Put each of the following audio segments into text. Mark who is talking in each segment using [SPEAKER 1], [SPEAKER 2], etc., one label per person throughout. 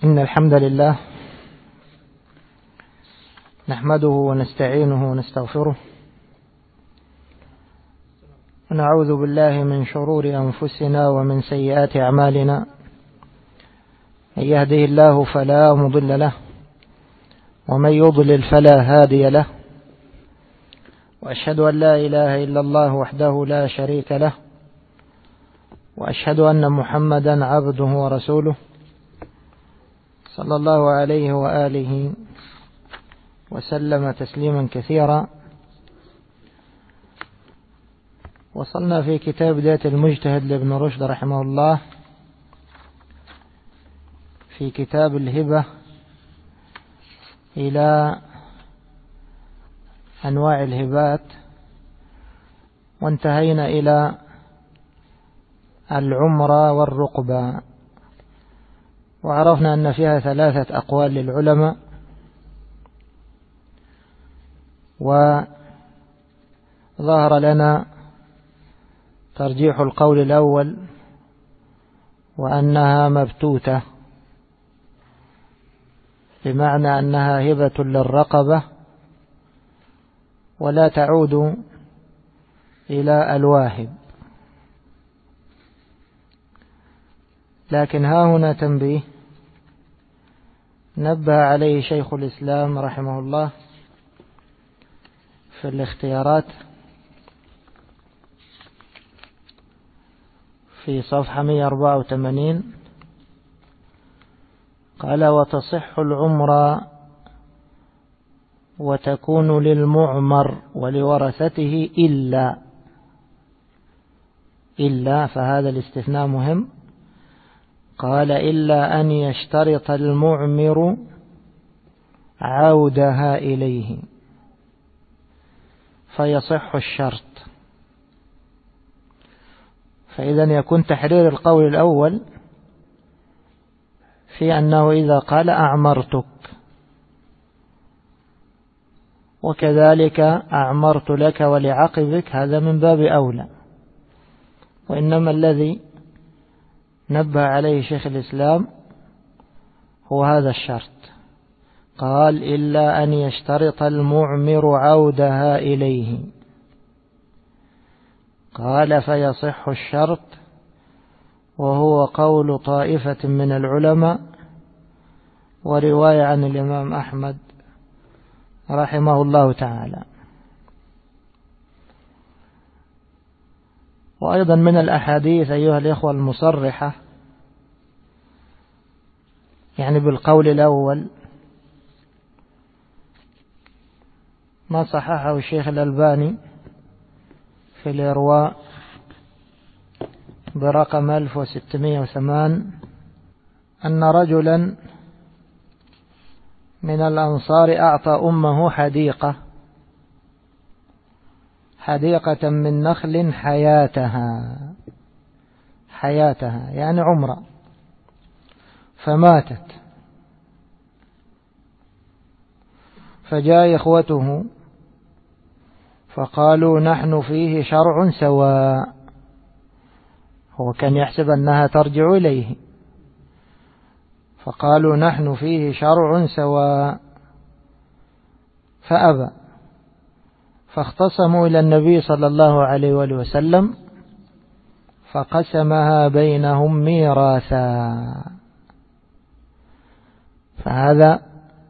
[SPEAKER 1] إن الحمد لله نحمده ونستعينه ونستغفره ونعوذ بالله من شرور أنفسنا ومن سيئات أعمالنا. من يهده الله فلا مضل له ومن يضلل فلا هادي له، وأشهد أن لا إله إلا الله وحده لا شريك له، وأشهد أن محمدا عبده ورسوله صلى الله عليه وآله وسلم تسليما كثيرا. وصلنا في كتاب بداية المجتهد لابن رشد رحمه الله في كتاب الهبة إلى أنواع الهبات، وانتهينا إلى العمرة والرقبة، وعرفنا أن فيها 3 أقوال للعلماء، وظهر لنا ترجيح القول الأول وأنها مبتوتة، بمعنى أنها هبة للرقبة ولا تعود إلى الواهب. لكن ها هنا تنبيه نبه عليه شيخ الإسلام رحمه الله في الاختيارات في صفحة 184، قال: وتصح العمرة وتكون للمعمر ولورثته إلا فهذا الاستثناء مهم. قال: إلا أن يشترط المعمر عودها إليه فيصح الشرط. فإذا يكون تحرير القول الأول في أنه إذا قال أعمرتك، وكذلك أعمرت لك ولعقبك، هذا من باب أولى. وإنما الذي نبه عليه شيخ الإسلام هو هذا الشرط، قال: إلا أن يشترط المعمر عودها إليه. قال: فيصح الشرط، وهو قول طائفة من العلماء ورواية عن الإمام أحمد رحمه الله تعالى. وأيضا من الأحاديث أيها الإخوة المصرحة يعني بالقول الأول ما صححه الشيخ الألباني في الإرواء برقم 1608، أن رجلا من الأنصار أعطى أمه حديقة من نخل حياتها يعني عمره، فماتت، فجاء إخوته فقالوا: نحن فيه شرع سواء. هو كان يحسب أنها ترجع إليه، فقالوا: نحن فيه شرع سواء، فأبى، فاختصموا إلى النبي صلى الله عليه وآله وسلم فقسمها بينهم ميراثا. فهذا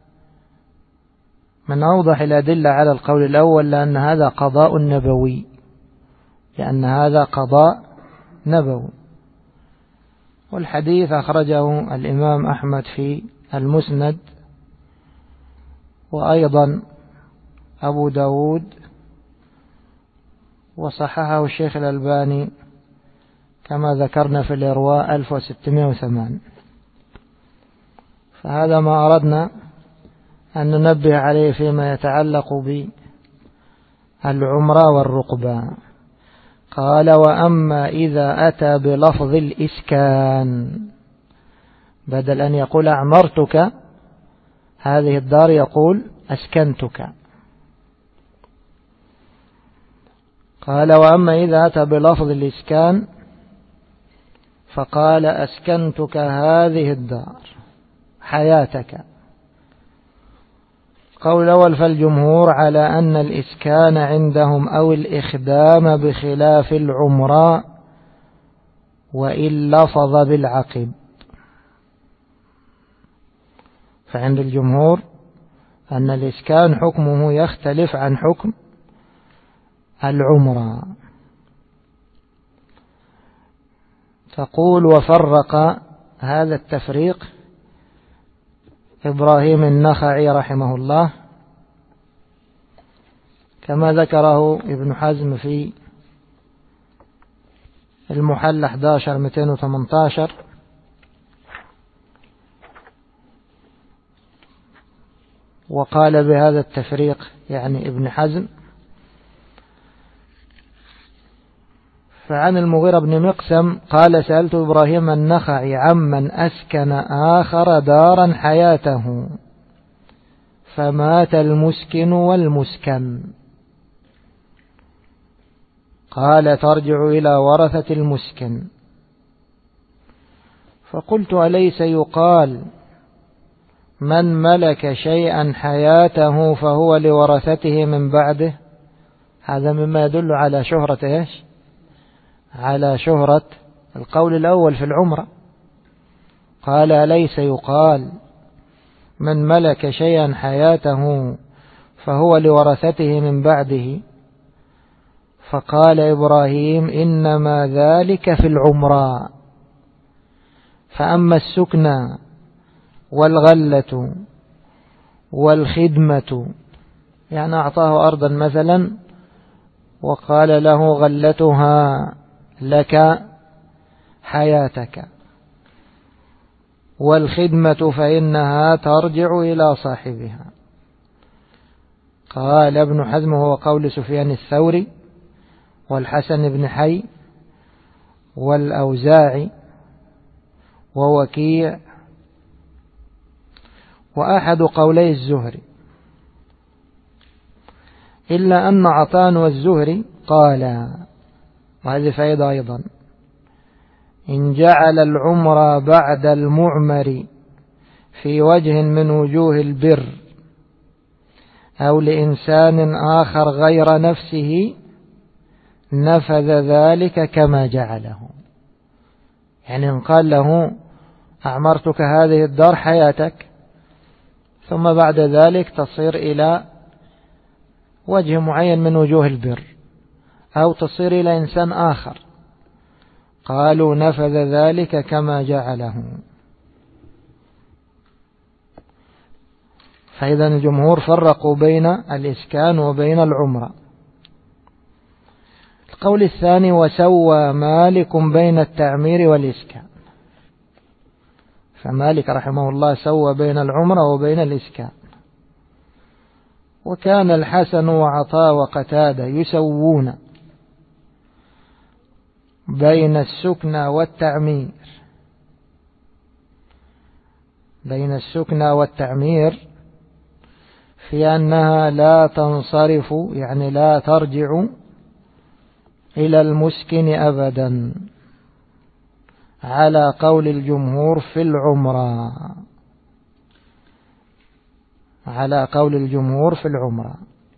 [SPEAKER 1] من أوضح الأدلة على القول الأول، لأن هذا قضاء نبوي، والحديث أخرجه الإمام أحمد في المسند، وأيضا أبو داود، وصححه الشيخ الألباني كما ذكرنا في الإرواء 1608. فهذا ما أردنا أن ننبه عليه فيما يتعلق بالعمرة والرقبة. قال: وأما إذا أتى بلفظ الإسكان، بدل أن يقول أعمرتك هذه الدار يقول أسكنتك. قال: وأما إذا أتى بلفظ الإسكان فقال: أسكنتك هذه الدار، حياتك. القول الأول فالجمهور على أن الإسكان عندهم أو الإخدام بخلاف العمرة وإن لفظ بالعقب. فعند الجمهور أن الإسكان حكمه يختلف عن حكم العمرة. تقول وفرق هذا التفريق إبراهيم النخعي رحمه الله كما ذكره ابن حزم في المحلى 11-218 وقال بهذا التفريق يعني ابن حزم. فعن المغيرة بن مقسم قال سألت إبراهيم النخعي عمن أسكن آخر دارا حياته فمات المسكن والمسكن، قال ترجع إلى ورثة المسكن. فقلت أليس يقال من ملك شيئا حياته فهو لورثته من بعده؟ هذا مما يدل على شهرة إيش؟ على شهرة القول الأول في العمرة. قال أليس يقال من ملك شيئا حياته فهو لورثته من بعده؟ فقال إبراهيم إنما ذلك في العمرة، فأما السكنى والغلة والخدمة، يعني أعطاه أرضا مثلا وقال له غلتها لك حياتك، والخدمة فإنها ترجع إلى صاحبها. قال ابن حزم هو قول سفيان الثوري والحسن بن حي والأوزاعي ووكيع وأحد قولي الزهري، إلا أن عطان والزهري قال، وهذه فائدة أيضا، إن جعل العمر بعد المعمر في وجه من وجوه البر أو لإنسان آخر غير نفسه نفذ ذلك كما جعله. يعني إن قال له أعمرتك هذه الدار حياتك ثم بعد ذلك تصير إلى وجه معين من وجوه البر أو تصير إلى إنسان آخر، قالوا نفذ ذلك كما جعله. فإذا الجمهور فرقوا بين الإسكان وبين العمرة. القول الثاني وسوى مالك بين التعمير والإسكان، فمالك رحمه الله سوى بين العمرة وبين الإسكان. وكان الحسن وعطاء وقتادة يسوون بين السكنى والتعمير، بين السكنى والتعمير في أنها لا تنصرف، يعني لا ترجع إلى المسكن أبدا، على قول الجمهور في العمرة، على قول الجمهور في العمرة.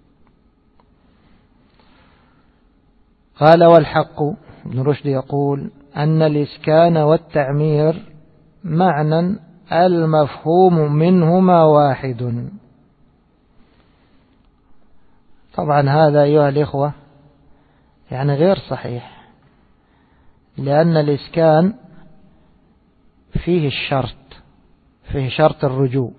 [SPEAKER 1] قال والحق، ابن رشد يقول أن الإسكان والتعمير معنى المفهوم منهما واحد. طبعا هذا أيها الإخوة يعني غير صحيح، لأن الإسكان فيه الشرط، فيه شرط الرجوع.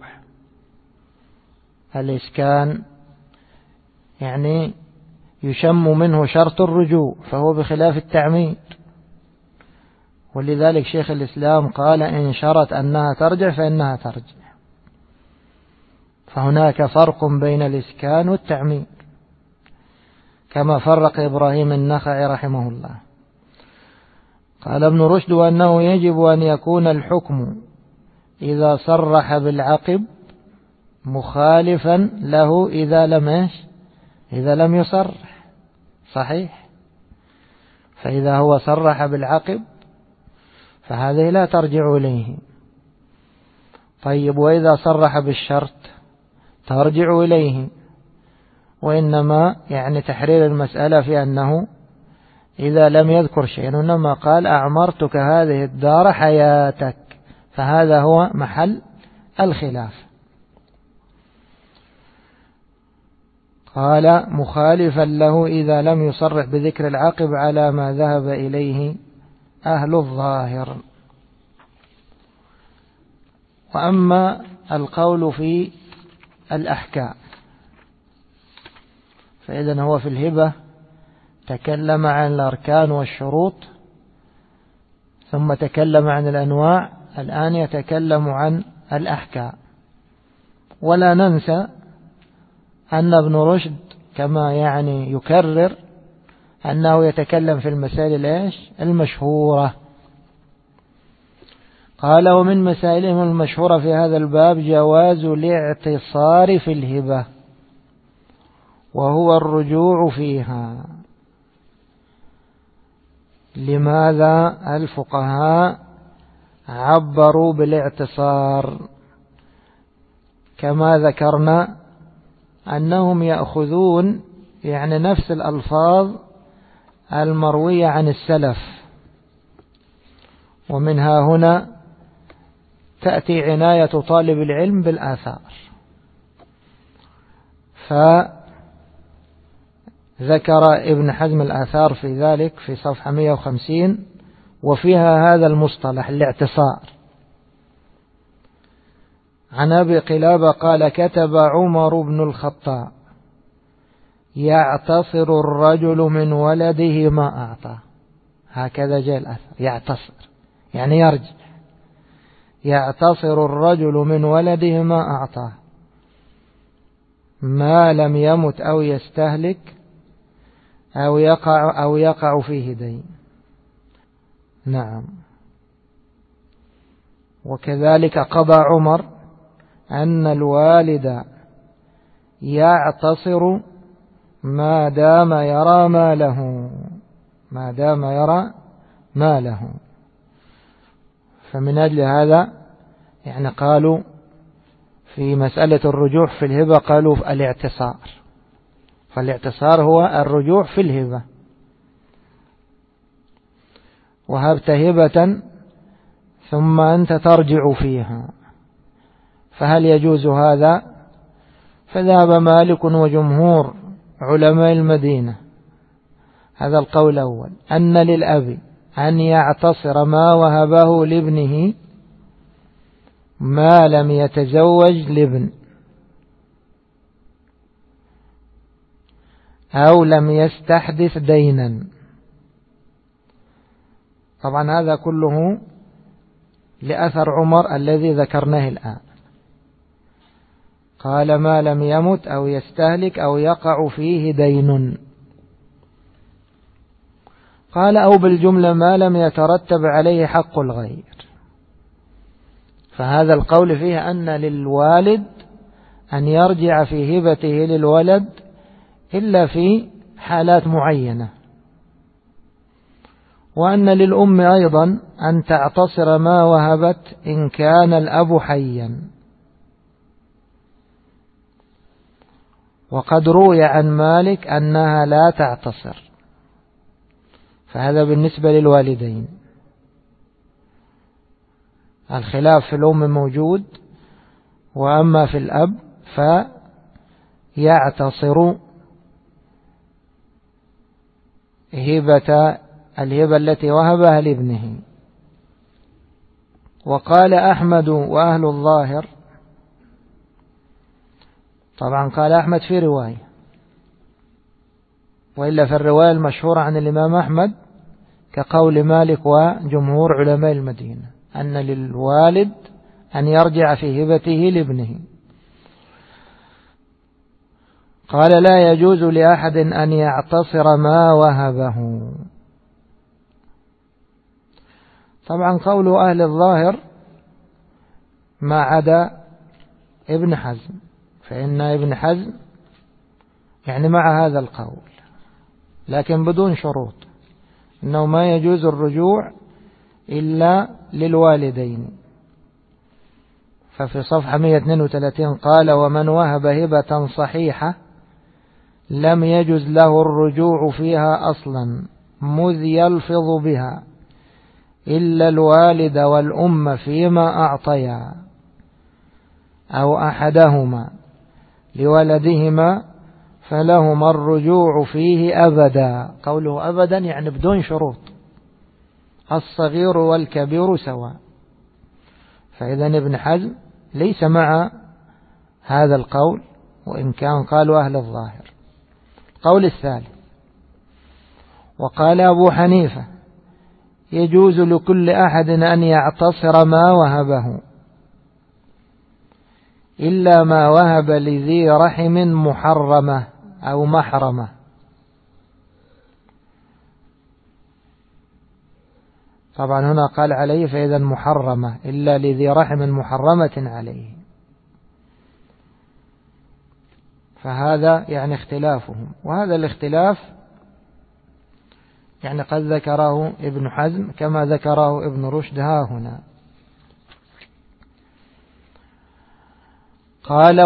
[SPEAKER 1] الإسكان يعني يشم منه شرط الرجوع، فهو بخلاف التعمير. ولذلك شيخ الإسلام قال إن شرط أنها ترجع فإنها ترجع. فهناك فرق بين الإسكان والتعمير كما فرق إبراهيم النخعي رحمه الله. قال ابن رشد أنه يجب أن يكون الحكم إذا صرح بالعقب مخالفا له إذا لم يصرح. صحيح. فإذا هو صرح بالعقب فهذه لا ترجع إليه. طيب وإذا صرح بالشرط ترجع إليه، وإنما يعني تحرير المسألة في أنه إذا لم يذكر شيء، إنما قال أعمرتك هذه الدار حياتك، فهذا هو محل الخلاف. قال مخالفا له إذا لم يصرح بذكر العقب على ما ذهب إليه أهل الظاهر. وأما القول في الأحكام فإذن هو في الهبة تكلم عن الأركان والشروط، ثم تكلم عن الأنواع، الآن يتكلم عن الأحكام. ولا ننسى أن ابن رشد كما يعني يكرر أنه يتكلم في المسائل المشهورة. قال ومن مسائلهم المشهورة في هذا الباب جواز الاعتصار في الهبة وهو الرجوع فيها. لماذا الفقهاء عبروا بالاعتصار؟ كما ذكرنا أنهم يأخذون يعني نفس الألفاظ المروية عن السلف، ومنها هنا تأتي عناية طالب العلم بالآثار. فذكر ابن حزم الآثار في ذلك في صفحة 150، وفيها هذا المصطلح الاعتصار. عن أبي قلابة قال كتب عمر بن الخطاب يعتصر الرجل من ولده ما أعطى. هكذا جاء الأثر، يعتصر يعني يرجع. يعتصر الرجل من ولده ما أعطاه ما لم يمت أو يستهلك أو يقع فيه دين. نعم. وكذلك قضى عمر أن الوالد يعتصر ما دام يرى ماله. فمن أجل هذا يعني قالوا في مسألة الرجوع في الهبة قالوا الاعتصار، فالاعتصار هو الرجوع في الهبة. وهبت هبة ثم أنت ترجع فيها، فهل يجوز هذا؟ فذهب مالك وجمهور علماء المدينة هذا القول الأول، أن للأب أن يعتصر ما وهبه لابنه ما لم يتزوج لابن أو لم يستحدث دينا. طبعا هذا كله لأثر عمر الذي ذكرناه الآن. قال ما لم يمت أو يستهلك أو يقع فيه دين. قال أو بالجملة ما لم يترتب عليه حق الغير. فهذا القول فيه أن للوالد أن يرجع في هبته للولد إلا في حالات معينة، وأن للأم أيضا أن تعتصر ما وهبت إن كان الأب حيا. وقد روي عن مالك أنها لا تعتصر، فهذا بالنسبة للوالدين. الخلاف في الأم موجود، وأما في الأب فيعتصر الهبة التي وهبها لابنه. وقال أحمد وأهل الظاهر، طبعا قال أحمد في رواية، وإلا في الرواية المشهورة عن الإمام أحمد كقول مالك وجمهور علماء المدينة أن للوالد أن يرجع في هبته لابنه. قال لا يجوز لأحد أن يعتصر ما وهبه. طبعا قول أهل الظاهر ما عدا ابن حزم، فإن ابن حزم يعني مع هذا القول لكن بدون شروط، إنه ما يجوز الرجوع إلا للوالدين. ففي صفحة 132 قال: ومن وهب هبة صحيحة لم يجز له الرجوع فيها أصلا مذ يلفظ بها إلا الوالد والأم فيما أعطيا أو أحدهما لولدهما فلهما الرجوع فيه أبدا. قوله أبدا يعني بدون شروط، الصغير والكبير سواء. فإذا ابن حزم ليس مع هذا القول، وإن كان قالوا أهل الظاهر. القول الثالث: وقال أبو حنيفة: يجوز لكل أحد أن يعتصر ما وهبه إلا ما وهب لذي رحم محرمة أو محرمة. طبعا هنا قال عليه، فإذا محرمة إلا لذي رحم محرمة عليه، فهذا يعني اختلافهم. وهذا الاختلاف يعني قد ذكره ابن حزم كما ذكره ابن رشد ها هنا. قال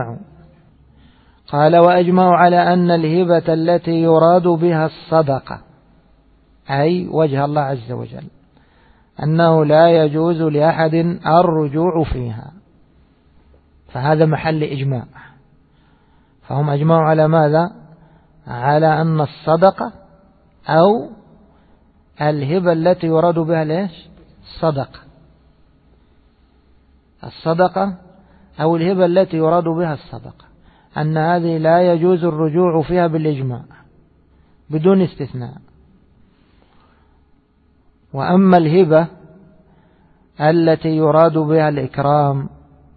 [SPEAKER 1] وأجمعوا على أن الهبة التي يراد بها الصدقة، أي وجه الله عز وجل، أنه لا يجوز لأحد الرجوع فيها، فهذا محل إجماع. فهم أجمعوا على ماذا؟ على أن الصدقة أو الهبة التي يراد بها ليش؟ الصدقة أو الهبة التي يراد بها الصدقة، أن هذه لا يجوز الرجوع فيها بالإجماع بدون استثناء. وأما الهبة التي يراد بها الإكرام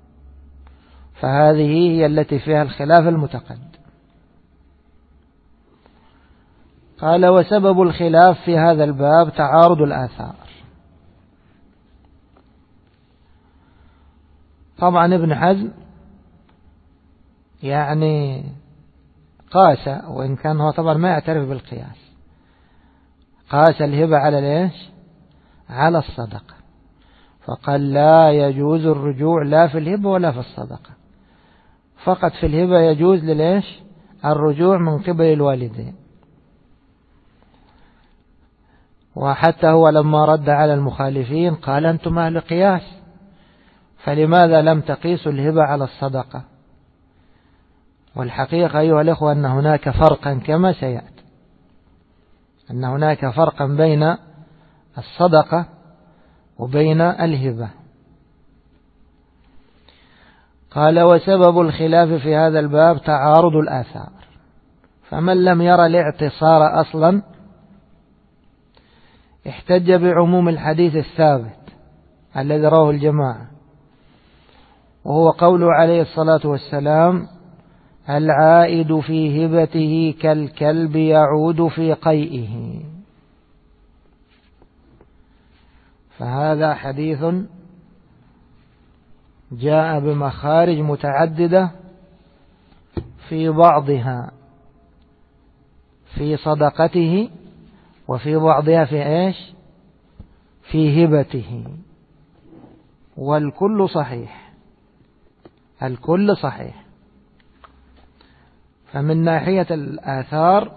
[SPEAKER 1] فهذه هي التي فيها الخلاف المتقدم. قال: وسبب الخلاف في هذا الباب تعارض الآثار. طبعا ابن حزم يعني قاس، وإن كان هو طبعا ما يعترف بالقياس، قاس الهبة على ليش؟ على الصدقة، فقال لا يجوز الرجوع لا في الهبة ولا في الصدقة، فقط في الهبة يجوز لليش؟ الرجوع من قبل الوالدين. وحتى هو لما رد على المخالفين قال: أنتم أهل قياس، فلماذا لم تقيسوا الهبة على الصدقة؟ والحقيقة أيها الأخوة أن هناك فرقا كما سيأتي، أن هناك فرقا بين الصدقة وبين الهبة. قال: وسبب الخلاف في هذا الباب تعارض الآثار، فمن لم يرى الاعتصار أصلا احتج بعموم الحديث الثابت الذي رواه الجماعة، وهو قوله عليه الصلاة والسلام: العائد في هبته كالكلب يعود في قيئه. فهذا حديث جاء بمخارج متعددة، في بعضها في صدقته، وفي بعضها في إيش؟ في هبته، والكل صحيح، الكل صحيح. فمن ناحية الآثار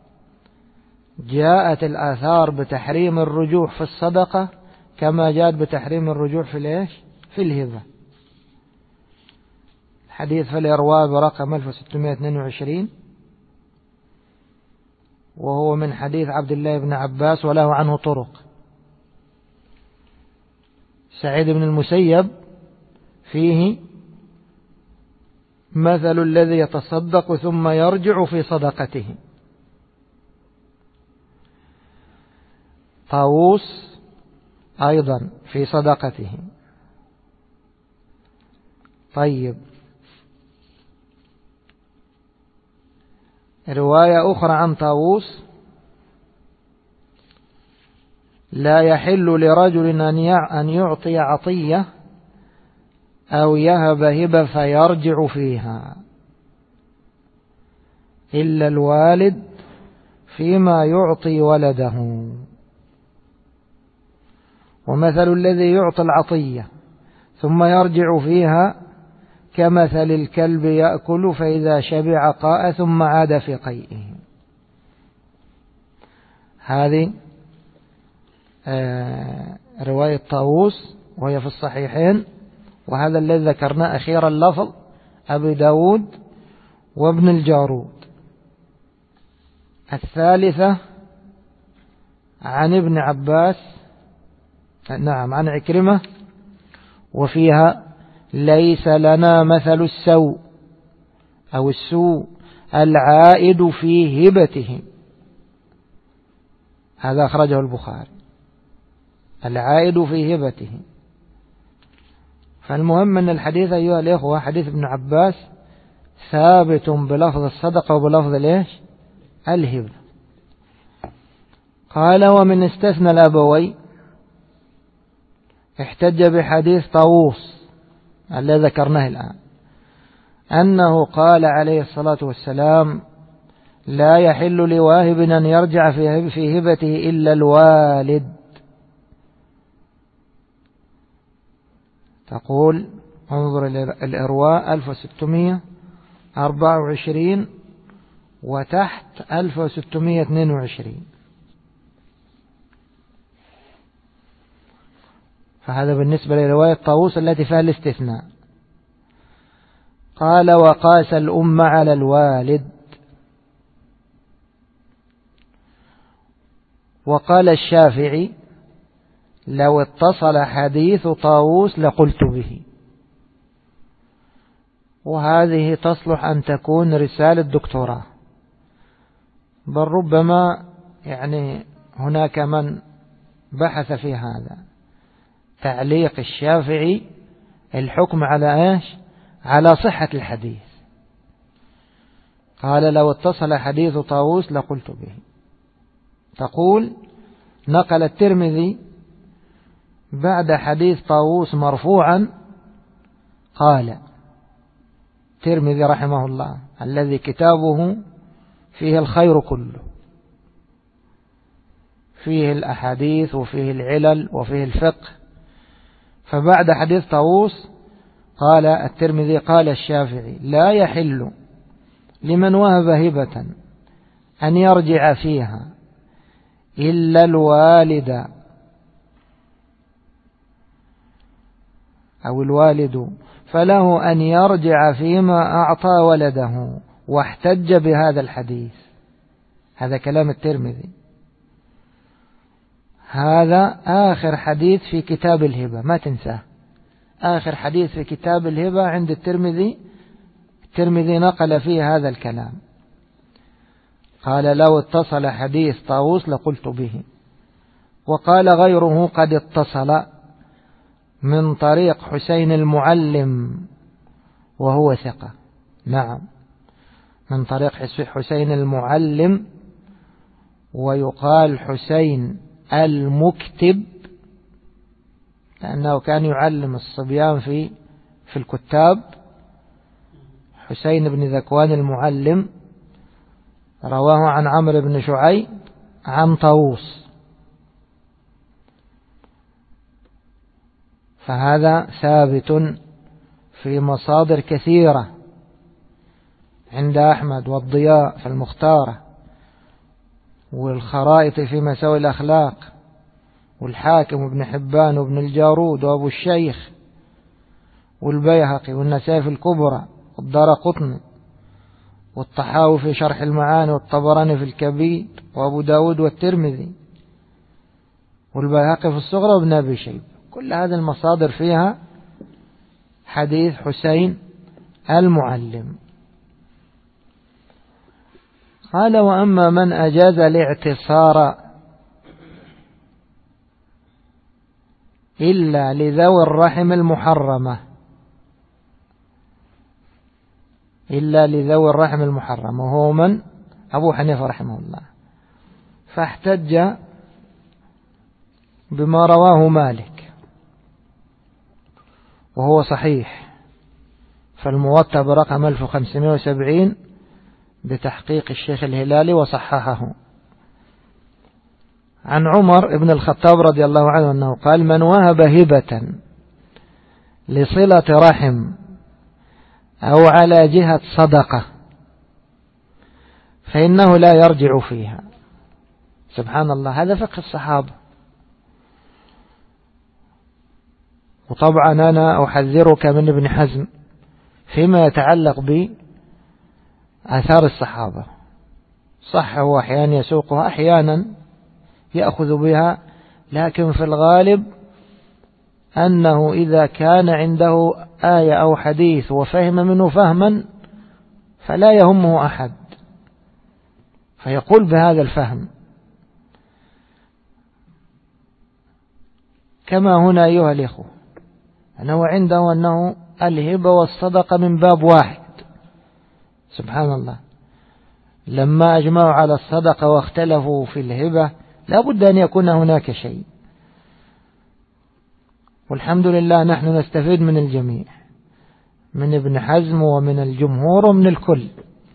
[SPEAKER 1] جاءت الآثار بتحريم الرجوع في الصدقة كما جاءت بتحريم الرجوع في ليش؟ في الهبة. الحديث في الإرواء برقم 1622، وهو من حديث عبد الله بن عباس وله عنه طرق. سعيد بن المسيب فيه: مثل الذي يتصدق ثم يرجع في صدقته. طاووس أيضا في صدقته. طيب، رواية أخرى عن طاووس: لا يحل لرجل أن يعطي عطية أو يهب هبة فيرجع فيها إلا الوالد فيما يعطي ولده. ومثل الذي يعطي العطية ثم يرجع فيها كمثل الكلب يأكل فإذا شبع قاء ثم عاد في قيئه. هذه رواية طاووس وهي في الصحيحين، وهذا الذي ذكرناه أخيرا لفظ أبي داود وابن الجارود. الثالثة عن ابن عباس، نعم عن عكرمة، وفيها ليس لنا مثل السوء أو السوء العائد في هبته. هذا أخرجه البخاري، العائد في هبته. فالمهم أن الحديث أيها الإخوة حديث ابن عباس ثابت بلفظ الصدقة وبلفظ ليش الهبة. قال ومن استثنى الأبوي احتج بحديث طاووس الذي ذكرناه الآن، أنه قال عليه الصلاة والسلام لا يحل لواهب أن يرجع في هبته إلا الوالد. تقول انظر الإرواء 1624 وتحت 1622. فهذا بالنسبة لرواية طاووس التي فيها الاستثناء. قال وقاس الأم على الوالد. وقال الشافعي لو اتصل حديث طاووس لقلت به. وهذه تصلح أن تكون رسالة دكتوراه، بل ربما يعني هناك من بحث في هذا، تعليق الشافعي الحكم على ايش؟ على صحة الحديث. قال لو اتصل حديث طاووس لقلت به. تقول نقل الترمذي بعد حديث طاووس مرفوعا، قال الترمذي رحمه الله الذي كتابه فيه الخير كله، فيه الأحاديث وفيه العلل وفيه الفقه، فبعد حديث طاووس قال الترمذي قال الشافعي لا يحل لمن وهب هبة أن يرجع فيها إلا الوالد أو الوالد، فله أن يرجع فيما أعطى ولده. واحتج بهذا الحديث. هذا كلام الترمذي. هذا آخر حديث في كتاب الهبة، ما تنساه، آخر حديث في كتاب الهبة عند الترمذي. الترمذي نقل فيه هذا الكلام، قال لو اتصل حديث طاووس لقلت به. وقال غيره قد اتصل من طريق حسين المعلم وهو ثقة. نعم من طريق حسين المعلم، ويقال حسين المكتب لأنه كان يعلم الصبيان في الكتاب. حسين بن ذكوان المعلم رواه عن عمرو بن شعيب عن طاووس. فهذا ثابت في مصادر كثيرة عند أحمد والضياء في المختارة، والخرائط في مساوي الأخلاق، والحاكم وابن حبان وابن الجارود وأبو الشيخ والبيهقي والنسائي في الكبرى والدارقطني والطحاوي في شرح المعاني والطبراني في الكبير وأبو داود والترمذي والبيهقي في الصغرى وابن أبي شيبة. كل هذه المصادر فيها حديث حسين المعلم. قال وأما من أجاز الاعتصار إلا لذوي الرحم المحرمة، إلا لذوي الرحم المحرمة، وهو من؟ أبو حنيفة رحمه الله. فاحتج بما رواه مالك وهو صحيح، فالموطأ برقم 1570 بتحقيق الشيخ الهلالي وصححه، عن عمر بن الخطاب رضي الله عنه أنه قال من وهب هبة لصلة رحم أو على جهة صدقة فإنه لا يرجع فيها. سبحان الله، هذا فقه الصحابة. وطبعا أنا أحذرك من ابن حزم فيما يتعلق بآثار الصحابة. صح، هو أحيانا يسوقها، أحيانا يأخذ بها، لكن في الغالب أنه إذا كان عنده آية أو حديث وفهم منه فهما فلا يهمه أحد، فيقول بهذا الفهم. كما هنا أيها الإخوة، أنه عنده أنه الهبة والصدقة من باب واحد. سبحان الله، لما أجمعوا على الصدقة واختلفوا في الهبة لا بد أن يكون هناك شيء. والحمد لله نحن نستفيد من الجميع، من ابن حزم ومن الجمهور ومن الكل.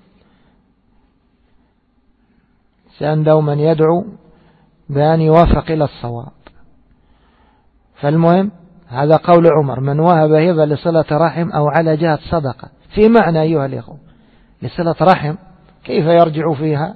[SPEAKER 1] الإنسان دوما يدعو بأن يوافق إلى الصواب. فالمهم هذا قول عمر: من وهب هبة لصلة رحم أو على جهة صدقة. في معنى أيها الإخوة لصلة رحم كيف يرجع فيها؟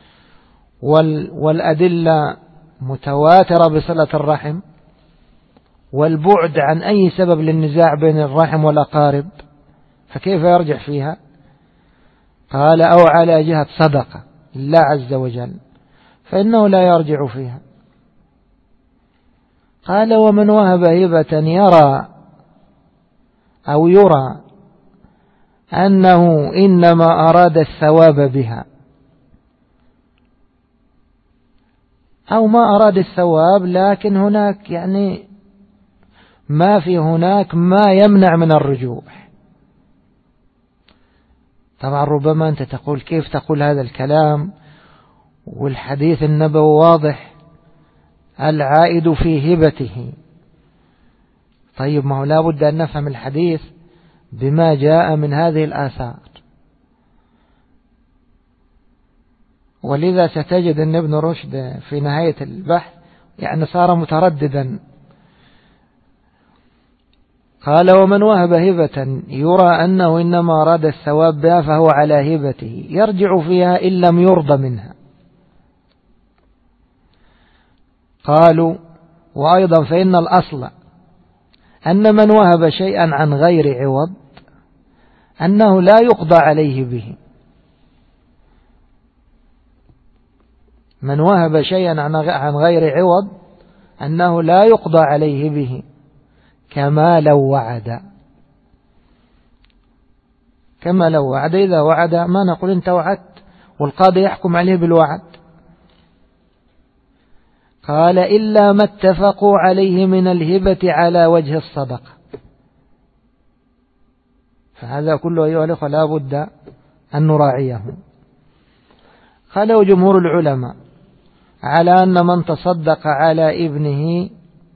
[SPEAKER 1] والأدلة متواترة بصلة الرحم، والبعد عن أي سبب للنزاع بين الرحم والأقارب، فكيف يرجع فيها؟ قال: أو على جهة صدقة الله عز وجل، فإنه لا يرجع فيها. قال: ومن وهب هبة يرى أنه إنما أراد الثواب بها، أو ما أراد الثواب لكن هناك يعني ما في هناك ما يمنع من الرجوع. طبعا ربما أنت تقول: كيف تقول هذا الكلام والحديث النبوي واضح العائد في هبته؟ طيب، ما هو لا بد أن نفهم الحديث بما جاء من هذه الآثار. ولذا ستجد أن ابن رشد في نهاية البحث يعني صار مترددا. قال: ومن وهب هبة يرى أنه إنما أراد الثواب بها فهو على هبته يرجع فيها إن لم يرضى منها. قالوا: وأيضا فإن الأصل أن من وهب شيئا عن غير عوض أنه لا يقضى عليه به. من وهب شيئا عن غير عوض أنه لا يقضى عليه به، كما لو وعد. كما لو وعد، إذا وعد ما نقول أنت وعدت والقاضي يحكم عليه بالوعد. قال: إلا ما اتفقوا عليه من الهبة على وجه الصدقة. فهذا كله أيها الأخوة لا بد أن نراعيه. قال: وجمهور العلماء على أن من تصدق على ابنه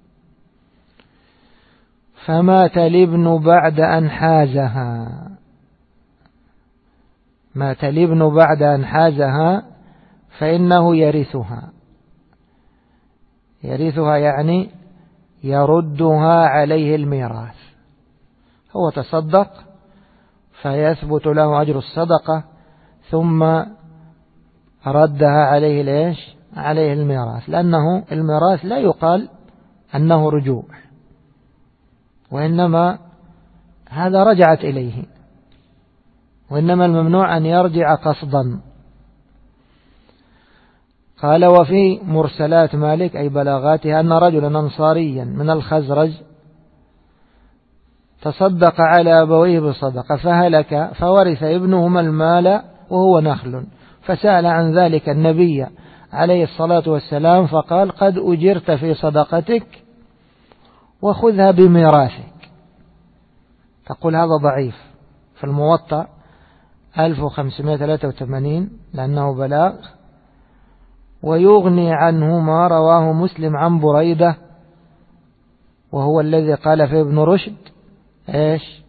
[SPEAKER 1] فمات الابن بعد أن حازها، مات الابن بعد أن حازها فإنه يرثها. يرثها يعني يردها عليه الميراث. هو تصدق فيثبت له أجر الصدقة، ثم ردها عليه ليش؟ عليه الميراث، لأنه الميراث لا يقال أنه رجوع، وإنما هذا رجعت إليه، وإنما الممنوع أن يرجع قصدا. قال: وفي مرسلات مالك أي بلاغاتها أن رجلا أنصاريا من الخزرج تصدق على أبويه بصدقة فهلك فورث ابنهما المال وهو نخل، فسأل عن ذلك النبي عليه الصلاة والسلام فقال: قد أجرت في صدقتك وخذها بميراثك. تقول هذا ضعيف، في الموطأ 1583 لأنه بلاغ، ويغني عنه ما رواه مسلم عن بريدة وهو الذي قال في ابن رشد إيش؟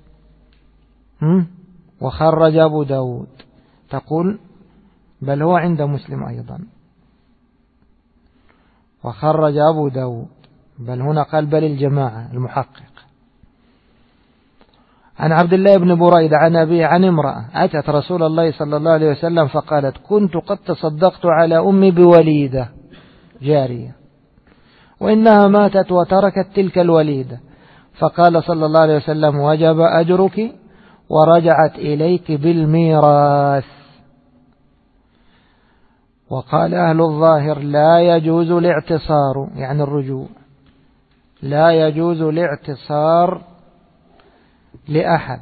[SPEAKER 1] وخرج أبو داود. تقول بل هو عند مسلم أيضا، وخرج أبو داود، بل هنا قال بل الجماعة المحقق. عن عبد الله بن بريدة عن أبيه عن امرأة أتت رسول الله صلى الله عليه وسلم فقالت كنت قد تصدقت على أمي بوليدة جارية وإنها ماتت وتركت تلك الوليدة، فقال صلى الله عليه وسلم وجب أجرك ورجعت إليك بالميراث. وقال أهل الظاهر لا يجوز الاعتصار، يعني الرجوع، لا يجوز الاعتصار لأحد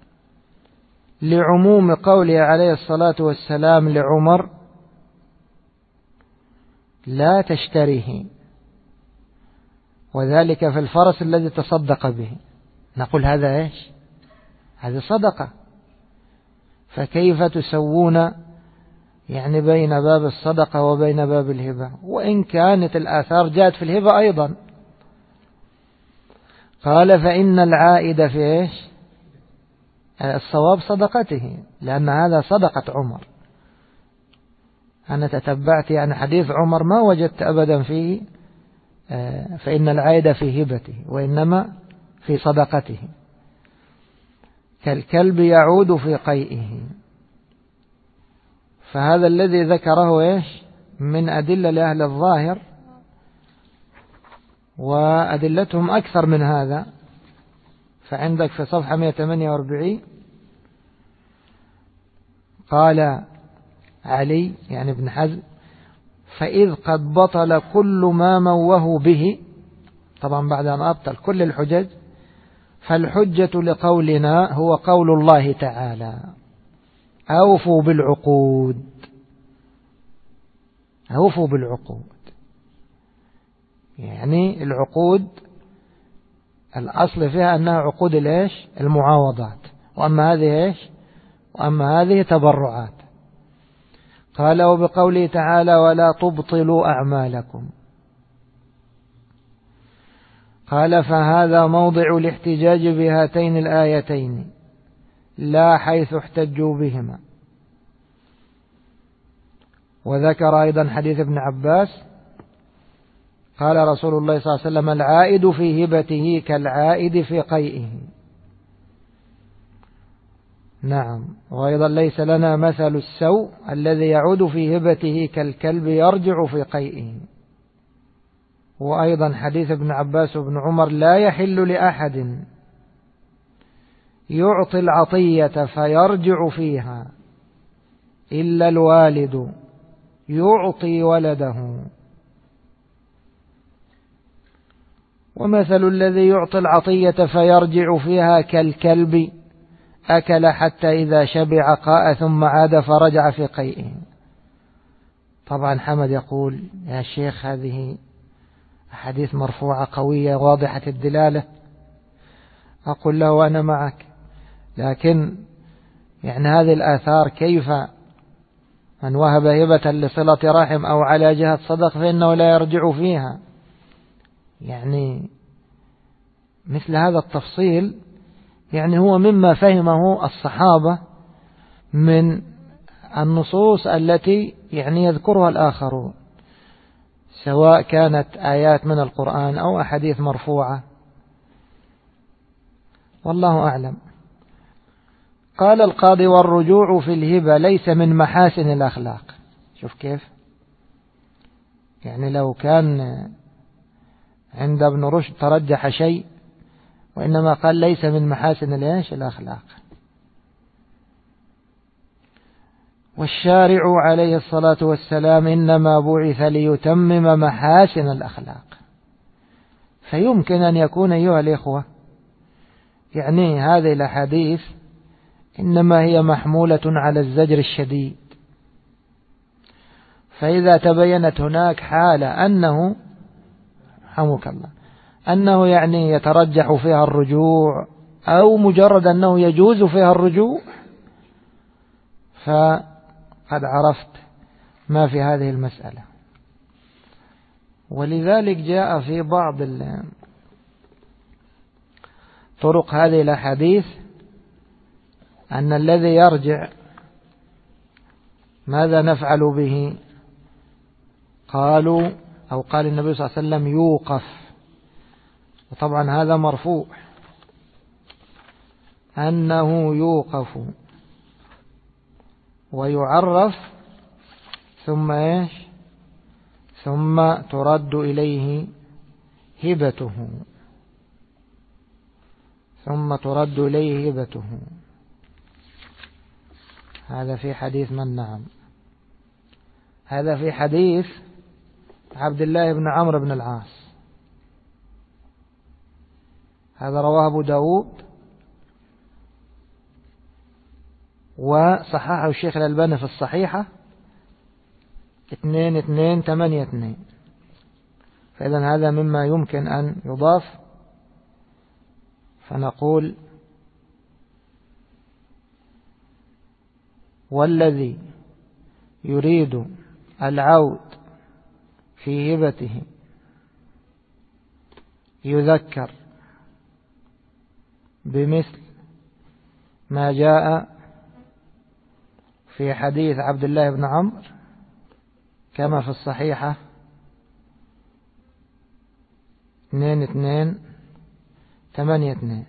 [SPEAKER 1] لعموم قوله عليه الصلاة والسلام لعمر لا تشتريه، وذلك في الفرس الذي تصدق به. نقول هذا إيش؟ هذه صدقة، فكيف تسوون يعني بين باب الصدقة وبين باب الهبة؟ وإن كانت الآثار جاءت في الهبة أيضا. قال فإن العائد في إيش؟ الصواب صدقته، لأن هذا صدقة عمر. أنا تتبعت يعني حديث عمر ما وجدت أبدا فيه فإن العائد في هبته، وإنما في صدقته. كالكلب يعود في قيئه. فهذا الذي ذكره إيش؟ من أدلة لأهل الظاهر، وأدلتهم أكثر من هذا. فعندك في صفحة 148 قال علي يعني ابن حزم فإذ قد بطل كل ما موه به، طبعا بعد أن أبطل كل الحجج، فالحجة لقولنا هو قول الله تعالى أوفوا بالعقود. أوفوا بالعقود يعني العقود الأصل فيها أنها عقود الإيش؟ المعاوضات، وأما هذه إيش؟ وأما هذه تبرعات. قال وبقوله تعالى ولا تبطلوا أعمالكم. قال فهذا موضع الاحتجاج بهاتين الآيتين لا حيث احتجوا بهما. وذكر أيضا حديث ابن عباس قال رسول الله صلى الله عليه وسلم العائد في هبته كالعائد في قيئه. نعم. وأيضا ليس لنا مثل السوء الذي يعود في هبته كالكلب يرجع في قيئه. وأيضا حديث ابن عباس وابن عمر لا يحل لأحد يعطي العطية فيرجع فيها إلا الوالد يعطي ولده. ومثل الذي يعطي العطية فيرجع فيها كالكلب أكل حتى إذا شبع قاء ثم عاد فرجع في قيئه. طبعا حمد يقول يا شيخ هذه حديث مرفوعة قوية واضحة الدلالة. أقول له أنا معك، لكن يعني هذه الآثار كيف من وهب هبة لصلة رحم أو على جهة صدق فإنه لا يرجع فيها. يعني مثل هذا التفصيل يعني هو مما فهمه الصحابة من النصوص التي يعني يذكرها الآخرون، سواء كانت آيات من القرآن أو أحاديث مرفوعة، والله أعلم. قال القاضي والرجوع في الهبة ليس من محاسن الأخلاق. شوف كيف، يعني لو كان عند ابن رشد ترجح شيء، وإنما قال ليس من محاسن الأخلاق. والشارع عليه الصلاة والسلام إنما بعث ليتمم محاسن الأخلاق. فيمكن أن يكون أيها الإخوة يعني هذه الأحاديث إنما هي محمولة على الزجر الشديد. فإذا تبينت هناك حالة أنه حمك الله أنه يعني يترجح فيها الرجوع أو مجرد أنه يجوز فيها الرجوع، فقد عرفت ما في هذه المسألة. ولذلك جاء في بعض طرق هذه الأحاديث أن الذي يرجع ماذا نفعل به؟ قالوا أو قال النبي صلى الله عليه وسلم يوقف. وطبعا هذا مرفوع أنه يوقف ويعرف ثم إيش؟ ثم ترد إليه هبته، ثم ترد إليه هبته. هذا في حديث من؟ نعم، هذا في حديث عبد الله بن عمرو بن العاص. هذا رواه أبو داود وصححه الشيخ الألباني في الصحيحة 2282. فإذا هذا مما يمكن أن يضاف، فنقول: والذي يريد العود في هبته يذكر بمثل ما جاء في حديث عبد الله بن عمرو كما في الصحيحة 2282.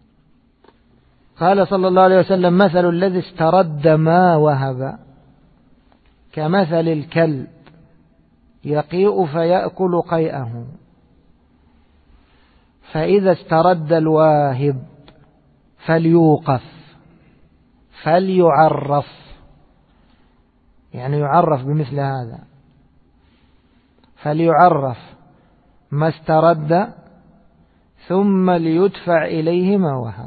[SPEAKER 1] قال صلى الله عليه وسلم: مثل الذي استرد ما وهب كمثل الكلب يقيء فيأكل قيئه، فإذا استرد الواهب فليوقف فليعرف، يعني يعرف بمثل هذا، فليعرف ما استرد ثم ليدفع إليه ما وهب.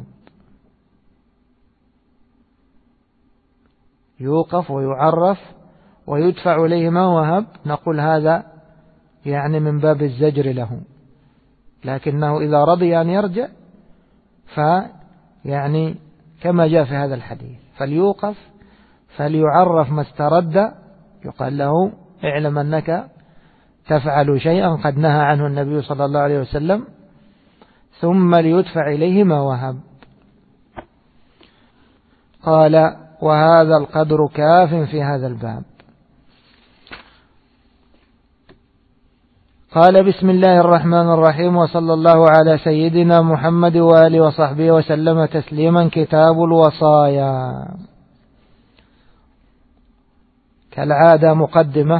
[SPEAKER 1] يوقف ويعرف ويدفع إليه ما وهب. نقول هذا يعني من باب الزجر له، لكنه إذا رضي أن يرجع فيعني كما جاء في هذا الحديث: فليوقف فليعرف ما استرد، يقال له: اعلم أنك تفعل شيئا قد نهى عنه النبي صلى الله عليه وسلم، ثم ليدفع إليه ما وهب. قال: وهذا القدر كاف في هذا الباب. قال: بسم الله الرحمن الرحيم، وصلى الله على سيدنا محمد وآله وصحبه وسلم تسليما. كتاب الوصايا. كالعادة مقدمة.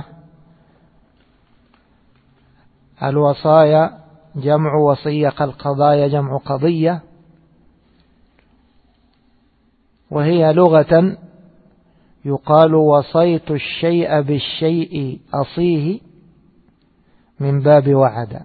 [SPEAKER 1] الوصايا جمع وصية، القضايا جمع قضية، وهي لغة يقال: وصيت الشيء بالشيء أصيه، من باب وعد.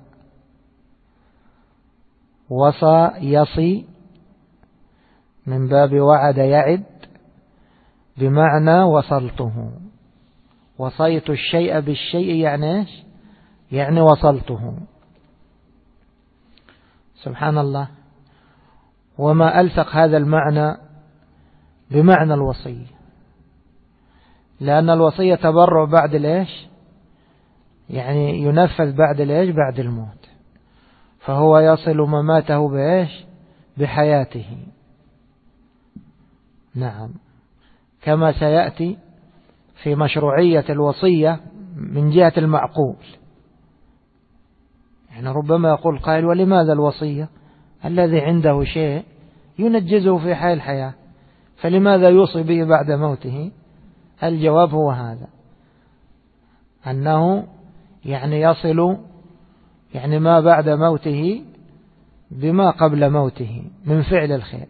[SPEAKER 1] وصى يصي من باب وعد يعد، بمعنى وصلته. وصيت الشيء بالشيء يعني ايش؟ يعني وصلته. سبحان الله. وما ألصق هذا المعنى بمعنى الوصية، لأن الوصية تبرع بعد الإيش؟ يعني ينفذ بعد الإيش؟ بعد الموت. فهو يصل مماته بإيش؟ بحياته. نعم، كما سيأتي في مشروعية الوصية من جهة المعقول. يعني ربما يقول قائل: ولماذا الوصية؟ الذي عنده شيء ينجزه في حال الحياة، فلماذا يوصي به بعد موته؟ الجواب هو هذا، أنه يعني يصل يعني ما بعد موته بما قبل موته من فعل الخير.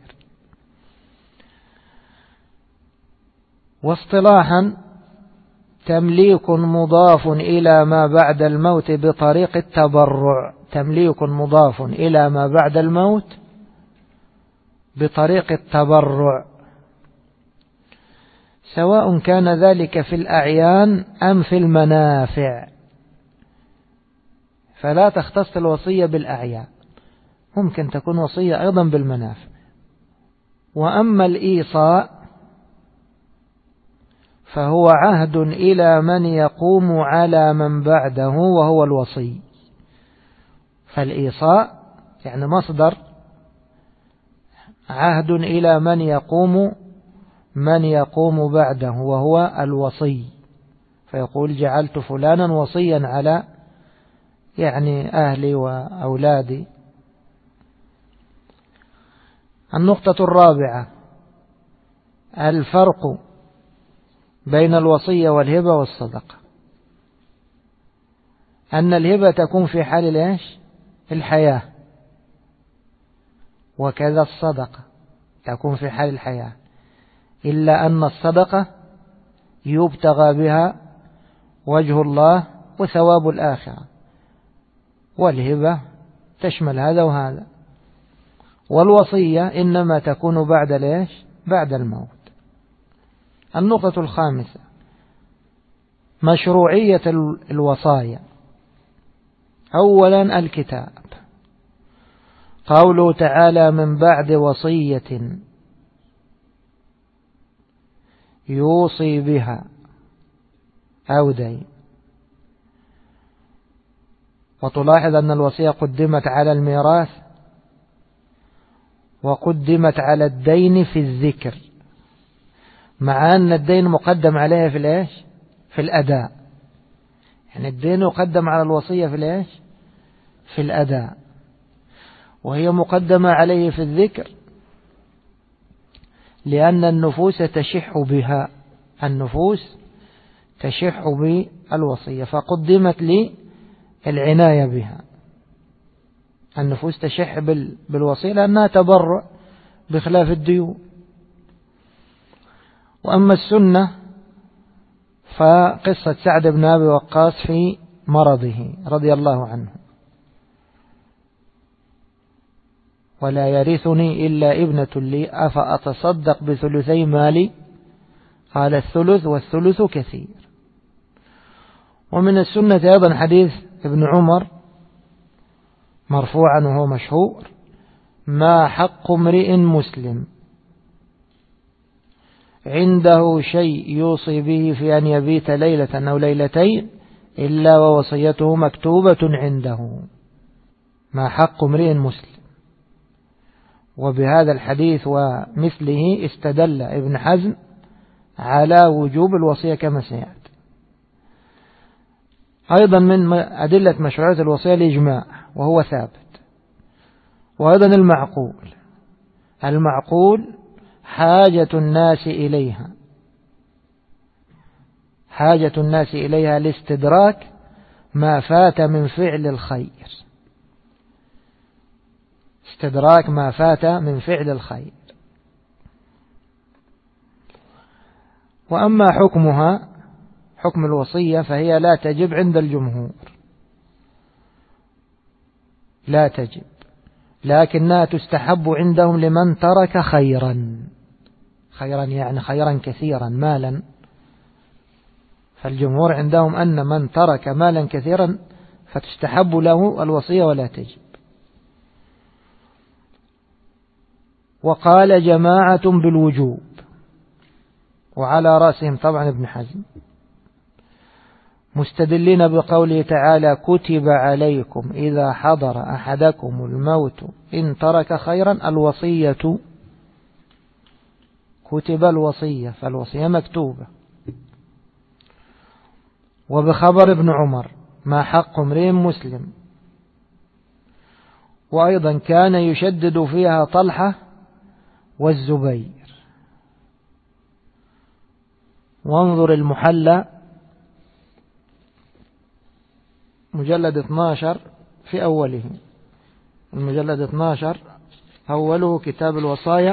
[SPEAKER 1] واصطلاحا: تمليك مضاف إلى ما بعد الموت بطريق التبرع. تمليك مضاف إلى ما بعد الموت بطريق التبرع، سواء كان ذلك في الأعيان أم في المنافع. فلا تختص الوصية بالأعيان، ممكن تكون وصية أيضا بالمنافع. وأما الإيصاء فهو عهد إلى من يقوم على من بعده وهو الوصي. فالإيصاء يعني مصدر عهد إلى من يقوم بعده وهو الوصي، فيقول: جعلت فلانا وصيا على يعني أهلي وأولادي. النقطة الرابعة الفرق بين الوصية والهبة والصدقة. أن الهبة تكون في حال الحياة، وكذا الصدقة تكون في حال الحياة، إلا أن الصدقة يبتغى بها وجه الله وثواب الآخرة، والهبة تشمل هذا وهذا. والوصية إنما تكون بعد الموت. النقطة الخامسة مشروعية الوصايا. أولا الكتاب، قوله تعالى من بعد وصية يوصي بها أو دين. وتلاحظ أن الوصية قدمت على الميراث وقدمت على الدين في الذكر، مع أن الدين مقدم عليها في الأداء. يعني الدين يقدم على الوصية في الأداء، وهي مقدمة عليه في الذكر لأن النفوس تشح بها، النفوس تشح بالوصية فقدمت للعناية بها. النفوس تشح بالوصية لأنها تبرع بخلاف الديون. وأما السنة فقصة سعد بن أبي وقاص في مرضه رضي الله عنه: ولا يرثني إلا ابنة لي أفأتصدق بثلثي مالي؟ قال الثلث والثلث كثير. ومن السنة أيضا حديث ابن عمر مرفوعا وهو مشهور: ما حق امرئ مسلم عنده شيء يوصي به في أن يبيت ليلة أو ليلتين إلا ووصيته مكتوبة عنده. ما حق امرئ مسلم. وبهذا الحديث ومثله استدل ابن حزم على وجوب الوصية كما سيأتي. أيضا من أدلة مشروعية الوصية الإجماع وهو ثابت. وأيضا المعقول حاجة الناس إليها، حاجة الناس إليها لاستدراك ما فات من فعل الخير، استدراك ما فات من فعل الخير. وأما حكمها حكم الوصية فهي لا تجب عند الجمهور، لا تجب، لكنها تستحب عندهم لمن ترك خيرا يعني خيرا كثيرا مالا. فالجمهور عندهم أن من ترك مالا كثيرا فتستحب له الوصية ولا تجب. وقال جماعة بالوجوب، وعلى رأسهم طبعا ابن حزم، مستدلين بقوله تعالى: كتب عليكم إذا حضر أحدكم الموت إن ترك خيرا الوصية. كتب الوصية، فالوصية مكتوبة. وبخبر ابن عمر: ما حق امرئ مسلم. وأيضا كان يشدد فيها طلحة والزبير. وانظر المحلى مجلد 12 في أوله، المجلد 12 أوله كتاب الوصايا،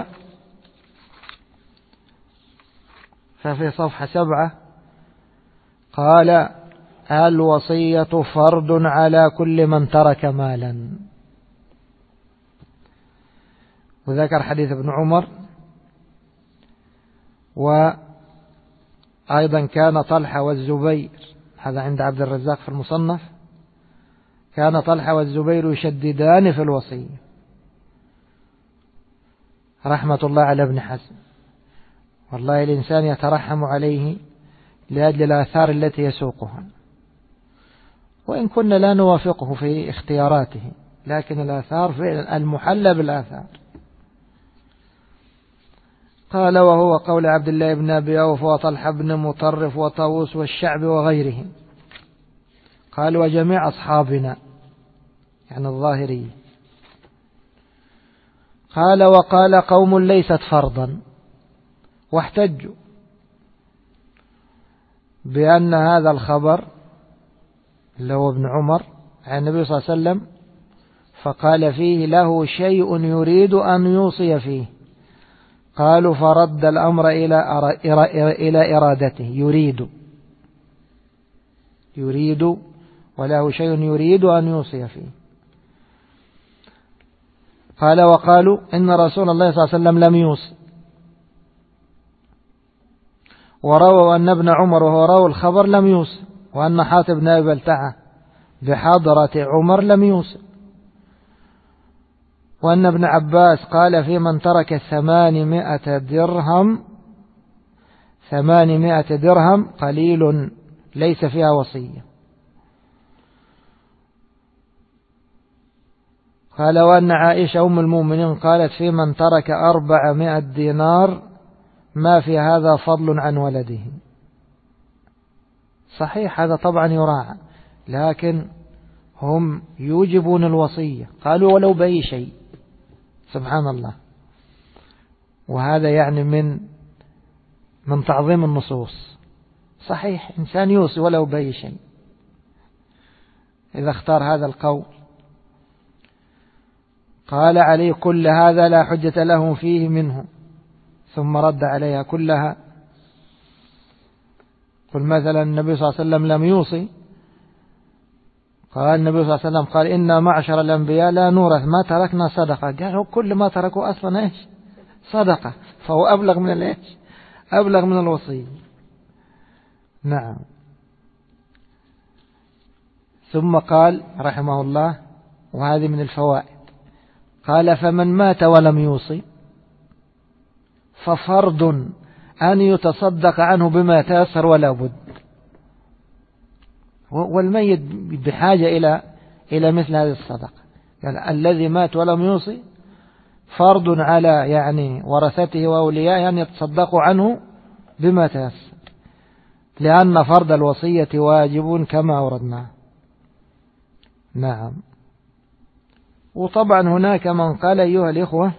[SPEAKER 1] ففي صفحة 7 قال: الوصية فرض على كل من ترك مالا. وذكر حديث ابن عمر. وأيضا كان طلحة والزبير، هذا عند عبد الرزاق في المصنف، كان طلحة والزبير يشددان في الوصية، رحمة الله على ابن حزم. والله الإنسان يترحم عليه لأجل الآثار التي يسوقها، وإن كنا لا نوافقه في اختياراته، لكن الآثار فعلا المحلى بالآثار. قال: وهو قول عبد الله بن أبي أوف وطلحة بن مطرف وطاووس والشعب وغيرهم. قال: وجميع أصحابنا، يعني الظاهري. قال وقال قوم ليست فرضا، واحتجوا بأن هذا الخبر اللي هو ابن عمر عن النبي صلى الله عليه وسلم، فقال فيه له شيء يريد أن يوصي فيه. قالوا فرد الأمر إلى إرادته، يريد وله شيء يريد أن يوصي فيه. قال وقالوا إن رسول الله صلى الله عليه وسلم لم يوصي، ورووا أن ابن عمر وهو راوي الخبر لم يوصي، وأن حاتب بن أبي بلتعة بحضرة عمر لم يوصي، وأن ابن عباس قال في من ترك 800 درهم قليل ليس فيها وصية. قال وأن عائشة أم المؤمنين قالت في من ترك 400 دينار ما في هذا فضل عن ولده. صحيح هذا طبعا يراعى، لكن هم يوجبون الوصية، قالوا ولو بأي شيء. سبحان الله. وهذا يعني من تعظيم النصوص. صحيح إنسان يوصي ولو بأي شيء إذا اختار هذا القول. قال عليه كل هذا لا حجة لهم فيه منه، ثم رد عليها كلها. قل مثلا النبي صلى الله عليه وسلم لم يوصي، قال النبي صلى الله عليه وسلم قال إنا معشر الأنبياء لا نورث ما تركنا صدقة. قالوا كل ما تركوا أصلا إيش؟ صدقة، فهو أبلغ من الإيش؟ أبلغ من الوصية. نعم. ثم قال رحمه الله، وهذه من الفوائد، قال فمن مات ولم يوصي ففرض أن يتصدق عنه بما تيسر ولا بد. والميت بحاجة إلى مثل هذه الصدقة. يعني الذي مات ولم يوصي فرض على يعني ورثته وأوليائه أن يتصدقوا عنه بما تيسر، لأن فرض الوصية واجب كما أوردناه. نعم. وطبعا هناك من قال أيها الإخوة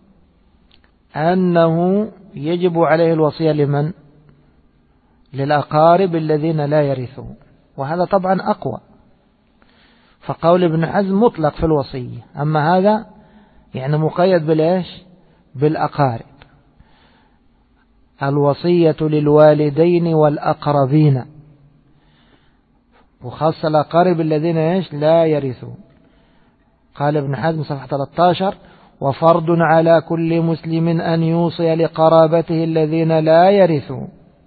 [SPEAKER 1] أنه يجب عليه الوصية لمن؟ للأقارب الذين لا يرثون، وهذا طبعا أقوى. فقول ابن حزم مطلق في الوصية، أما هذا يعني مقيد بالإيش؟ بالأقارب. الوصية للوالدين والأقربين، وخاصة الأقارب الذين إيش؟ لا يرثون. قال ابن حزم صفحة 13 وفرض على كل مسلم أن يوصي لقرابته الذين لا يرثون.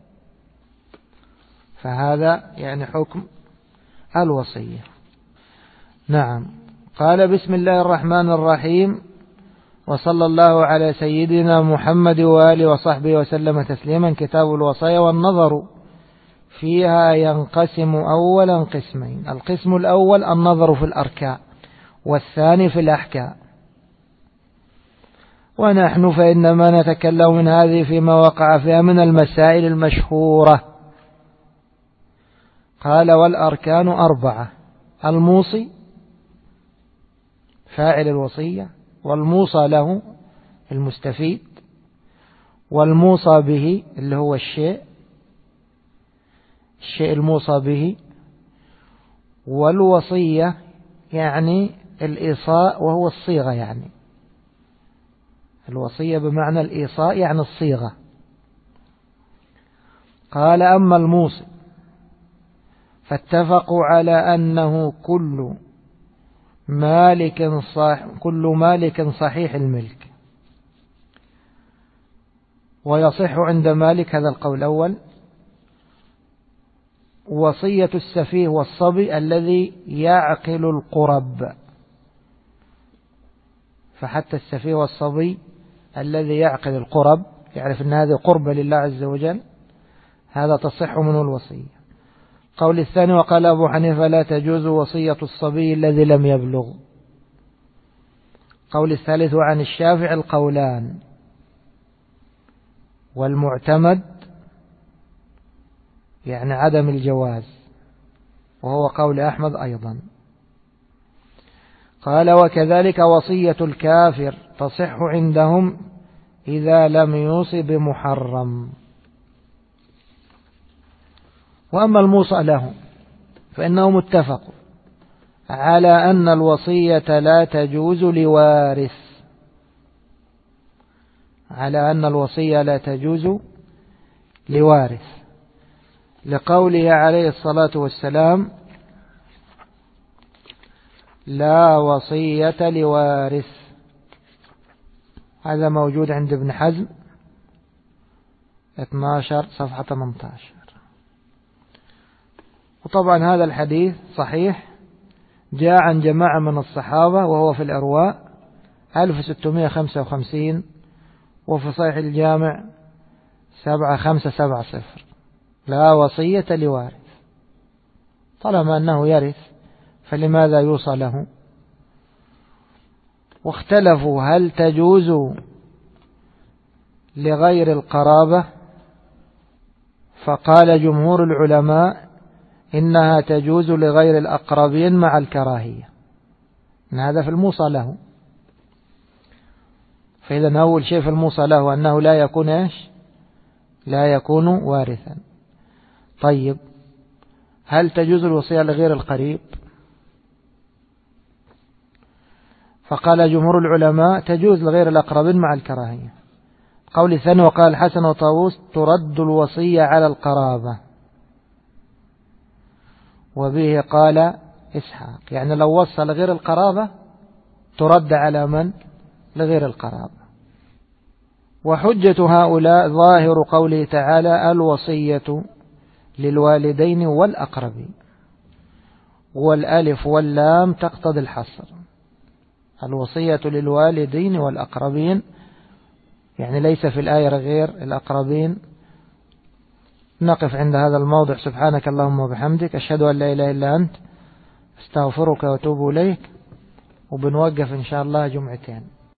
[SPEAKER 1] فهذا يعني حكم الوصية. نعم. قال بسم الله الرحمن الرحيم، وصلى الله على سيدنا محمد وآله وصحبه وسلم تسليما. كتاب الوصايا. والنظر فيها ينقسم أولا قسمين: القسم الأول النظر في الأركان، والثاني في الأحكام. ونحن فإنما نتكلم من هذه فيما وقع فيها من المسائل المشهورة. قال والأركان 4: الموصي فاعل الوصية، والموصى له المستفيد، والموصى به اللي هو الشيء الموصى به، والوصية يعني الإيصاء وهو الصيغة، يعني الوصية بمعنى الإيصاء يعني الصيغة. قال أما الموصي فاتفقوا على أنه كل مالك صحيح الملك. ويصح عند مالك هذا القول الأول وصية السفيه والصبي الذي يعقل القرب. فحتى السفيه والصبي الذي يعقل القرب يعرف أن هذه قربة لله عز وجل، هذا تصح منه الوصية. قول الثاني وقال أبو حنيفة لا تجوز وصية الصبي الذي لم يبلغ. قول الثالث عن الشافعي القولان، والمعتمد يعني عدم الجواز، وهو قول أحمد أيضا. قال وكذلك وصية الكافر تصح عندهم إذا لم يوص بمحرم. وأما الموصى له فإنهم اتفقوا على أن الوصية لا تجوز لوارث، على أن الوصية لا تجوز لوارث، لقوله عليه الصلاة والسلام لا وصية لوارث. هذا موجود عند ابن حزم 12 صفحة 18. وطبعا هذا الحديث صحيح، جاء عن جماعة من الصحابة، وهو في الأرواء 1655، وفي صحيح الجامع 7570. لا وصية لوارث، طالما أنه يرث فلماذا يوصى له؟ واختلفوا هل تجوز لغير القرابة، فقال جمهور العلماء إنها تجوز لغير الأقربين مع الكراهية، إن هذا في الموصى له. فإذا أول شيء في الموصى له أنه لا يكون إيش؟ لا يكون وارثا. طيب هل تجوز الوصية لغير القريب؟ فقال جمهور العلماء تجوز لغير الأقربين مع الكراهية. قول الثاني وقال الحسن وطاووس ترد الوصية على القرابة، وبه قال إسحاق، يعني لو وصى لغير القرابة ترد على من؟ لغير القرابة. وحجة هؤلاء ظاهر قوله تعالى الوصية للوالدين والأقربين، والألف واللام تقتضي الحصر. الوصية للوالدين والأقربين، يعني ليس في الآية غير الأقربين. نقف عند هذا الموضع. سبحانك اللهم وبحمدك، أشهد أن لا إله إلا أنت، استغفرك وأتوب إليك. وبنوقف إن شاء الله جمعتين.